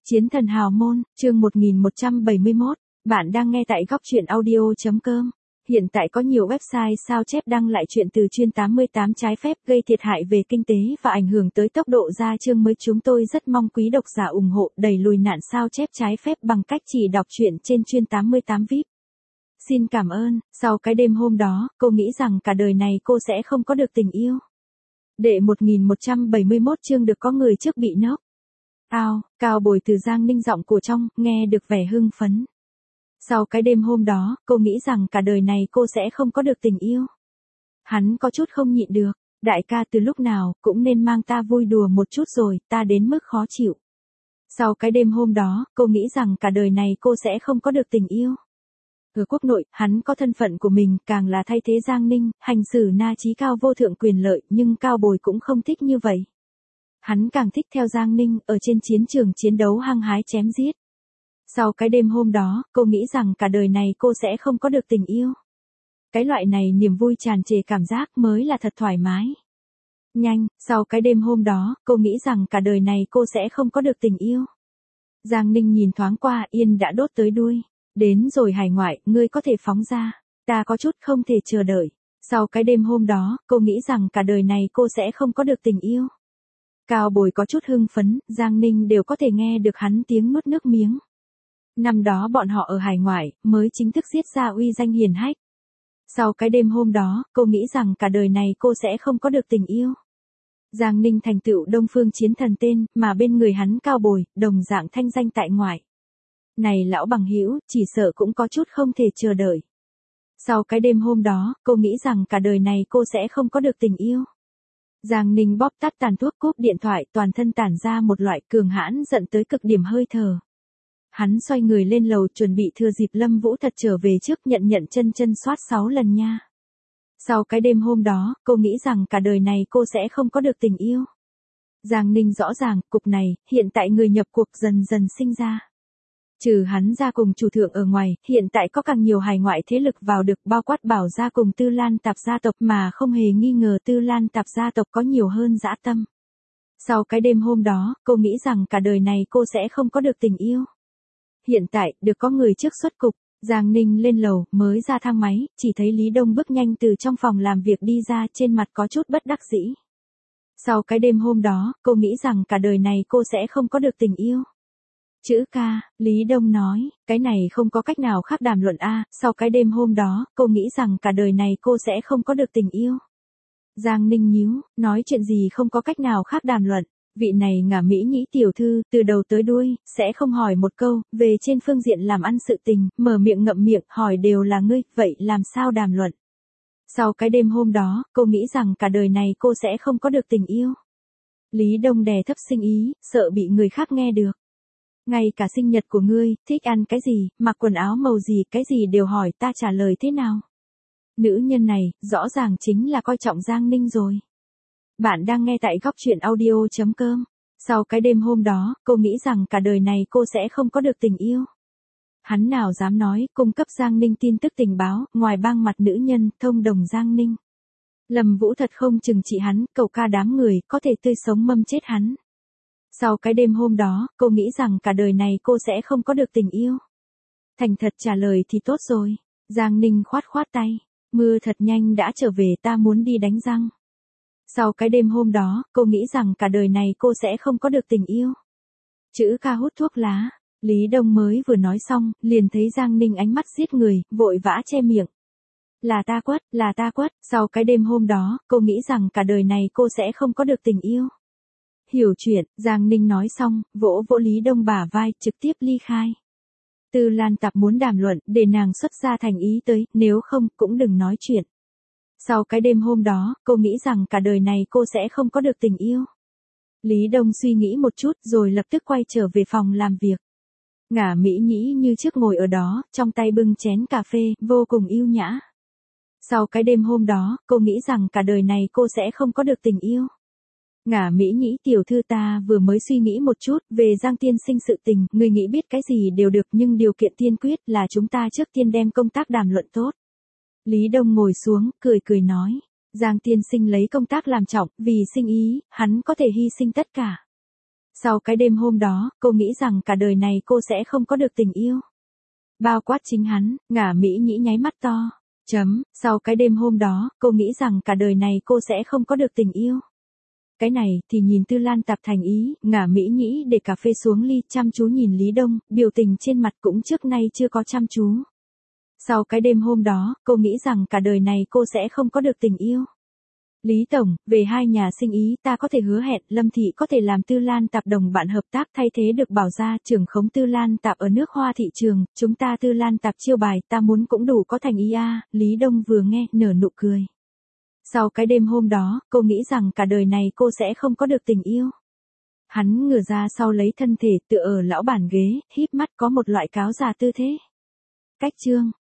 Chiến thần hào môn, chương 1171, bạn đang nghe tại góc truyện audio.com. Hiện tại có nhiều website sao chép đăng lại chuyện từ chuyên 88 trái phép gây thiệt hại về kinh tế và ảnh hưởng tới tốc độ ra chương mới. Chúng tôi rất mong quý độc giả ủng hộ đẩy lùi nạn sao chép trái phép bằng cách chỉ đọc truyện trên chuyên 88 VIP. Xin cảm ơn. Sau cái đêm hôm đó, cô nghĩ rằng cả đời này cô sẽ không có được tình yêu. Đệ 1171 chương được có người trước bị nốc. Cao bồi từ Giang Ninh giọng của trong, nghe được vẻ hưng phấn. Sau cái đêm hôm đó, cô nghĩ rằng cả đời này cô sẽ không có được tình yêu. Hắn có chút không nhịn được, đại ca từ lúc nào, cũng nên mang ta vui đùa một chút rồi, ta đến mức khó chịu. Sau cái đêm hôm đó, cô nghĩ rằng cả đời này cô sẽ không có được tình yêu. Ở quốc nội, hắn có thân phận của mình, càng là thay thế Giang Ninh, hành xử na chí cao vô thượng quyền lợi, nhưng Cao Bồi cũng không thích như vậy. Hắn càng thích theo Giang Ninh, ở trên chiến trường chiến đấu hăng hái chém giết. Sau cái đêm hôm đó, cô nghĩ rằng cả đời này cô sẽ không có được tình yêu. Cái loại này niềm vui tràn trề cảm giác mới là thật thoải mái. Sau cái đêm hôm đó, cô nghĩ rằng cả đời này cô sẽ không có được tình yêu. Giang Ninh nhìn thoáng qua, yên đã đốt tới đuôi. Đến rồi hải ngoại, ngươi có thể phóng ra. Ta có chút không thể chờ đợi. Sau cái đêm hôm đó, cô nghĩ rằng cả đời này cô sẽ không có được tình yêu. Cao Bồi có chút hưng phấn, Giang Ninh đều có thể nghe được hắn tiếng nuốt nước miếng. Năm đó bọn họ ở hải ngoại, mới chính thức giết ra uy danh hiển hách. Sau cái đêm hôm đó, cô nghĩ rằng cả đời này cô sẽ không có được tình yêu. Giang Ninh thành tựu Đông Phương chiến thần tên, mà bên người hắn Cao Bồi, đồng dạng thanh danh tại ngoại. Này lão bằng hữu, chỉ sợ cũng có chút không thể chờ đợi. Sau cái đêm hôm đó, cô nghĩ rằng cả đời này cô sẽ không có được tình yêu. Giang Ninh bóp tắt tàn thuốc, cúp điện thoại, toàn thân tản ra một loại cường hãn giận tới cực điểm hơi thở. Hắn xoay người lên lầu chuẩn bị thừa dịp Lâm Vũ Thật trở về trước nhận chân soát 6 lần nha. Sau cái đêm hôm đó, cô nghĩ rằng cả đời này cô sẽ không có được tình yêu. Giang Ninh rõ ràng, cục này, hiện tại người nhập cuộc dần dần sinh ra. Trừ hắn ra cùng chủ thượng ở ngoài, hiện tại có càng nhiều hải ngoại thế lực vào được, bao quát Bảo gia cùng Tư Lan Tạp gia tộc, mà không hề nghi ngờ Tư Lan Tạp gia tộc có nhiều hơn dã tâm. Sau cái đêm hôm đó, cô nghĩ rằng cả đời này cô sẽ không có được tình yêu. Hiện tại, được có người trước xuất cục, Giang Ninh lên lầu, mới ra thang máy, chỉ thấy Lý Đông bước nhanh từ trong phòng làm việc đi ra, trên mặt có chút bất đắc dĩ. Sau cái đêm hôm đó, cô nghĩ rằng cả đời này cô sẽ không có được tình yêu. Chữ ca, Lý Đông nói, cái này không có cách nào khác đàm luận a. Sau cái đêm hôm đó, cô nghĩ rằng cả đời này cô sẽ không có được tình yêu. Giang Ninh nhíu, nói chuyện gì không có cách nào khác đàm luận, vị này ngả Mỹ Nhĩ tiểu thư, từ đầu tới đuôi, sẽ không hỏi một câu, về trên phương diện làm ăn sự tình, mở miệng ngậm miệng, hỏi đều là ngươi, vậy làm sao đàm luận. Sau cái đêm hôm đó, cô nghĩ rằng cả đời này cô sẽ không có được tình yêu. Lý Đông đè thấp sinh ý, sợ bị người khác nghe được. Ngay cả sinh nhật của ngươi, thích ăn cái gì, mặc quần áo màu gì, cái gì đều hỏi ta trả lời thế nào. Nữ nhân này, rõ ràng chính là coi trọng Giang Ninh rồi. Bạn đang nghe tại góc truyện audio.com. Sau cái đêm hôm đó, cô nghĩ rằng cả đời này cô sẽ không có được tình yêu. Hắn nào dám nói, cung cấp Giang Ninh tin tức tình báo, ngoài bang mặt nữ nhân, thông đồng Giang Ninh. Lâm Vũ Thật không chừng trị hắn, cầu ca đám người, có thể tươi sống mâm chết hắn. Sau cái đêm hôm đó, cô nghĩ rằng cả đời này cô sẽ không có được tình yêu. Thành thật trả lời thì tốt rồi. Giang Ninh khoát tay. Mưa thật nhanh đã trở về, ta muốn đi đánh răng. Sau cái đêm hôm đó, cô nghĩ rằng cả đời này cô sẽ không có được tình yêu. Chữ ca hút thuốc lá. Lý Đông mới vừa nói xong, liền thấy Giang Ninh ánh mắt giết người, vội vã che miệng. Là ta quất. Sau cái đêm hôm đó, cô nghĩ rằng cả đời này cô sẽ không có được tình yêu. Hiểu chuyện, Giang Ninh nói xong, vỗ Lý Đông bả vai, trực tiếp ly khai. Tư Lan Tạp muốn đàm luận, để nàng xuất ra thành ý tới, nếu không, cũng đừng nói chuyện. Sau cái đêm hôm đó, cô nghĩ rằng cả đời này cô sẽ không có được tình yêu. Lý Đông suy nghĩ một chút, rồi lập tức quay trở về phòng làm việc. Ngả Mỹ Nhĩ như trước ngồi ở đó, trong tay bưng chén cà phê, vô cùng yêu nhã. Sau cái đêm hôm đó, cô nghĩ rằng cả đời này cô sẽ không có được tình yêu. Ngả Mỹ Nhĩ tiểu thư, ta vừa mới suy nghĩ một chút về Giang tiên sinh sự tình, người nghĩ biết cái gì đều được, nhưng điều kiện tiên quyết là chúng ta trước tiên đem công tác đàm luận tốt. Lý Đông ngồi xuống, cười nói, Giang tiên sinh lấy công tác làm trọng, vì sinh ý, hắn có thể hy sinh tất cả. Sau cái đêm hôm đó, cô nghĩ rằng cả đời này cô sẽ không có được tình yêu. Bao quát chính hắn, Ngả Mỹ Nhĩ nháy mắt to. Sau cái đêm hôm đó, cô nghĩ rằng cả đời này cô sẽ không có được tình yêu. Cái này thì nhìn Tư Lan Tạp thành ý, Ngả Mỹ Nhĩ để cà phê xuống ly, chăm chú nhìn Lý Đông, biểu tình trên mặt cũng trước nay chưa có chăm chú. Sau cái đêm hôm đó, cô nghĩ rằng cả đời này cô sẽ không có được tình yêu. Lý Tổng, về hai nhà sinh ý ta có thể hứa hẹn Lâm Thị có thể làm Tư Lan Tạp đồng bạn hợp tác thay thế được Bảo Gia trưởng khống Tư Lan Tạp ở nước Hoa thị trường, chúng ta Tư Lan Tạp chiêu bài ta muốn cũng đủ có thành ý a. Lý Đông vừa nghe, nở nụ cười. Sau cái đêm hôm đó, cô nghĩ rằng cả đời này cô sẽ không có được tình yêu. Hắn ngửa ra sau lấy thân thể tựa ở lão bản ghế, híp mắt có một loại cáo già tư thế. Cách chương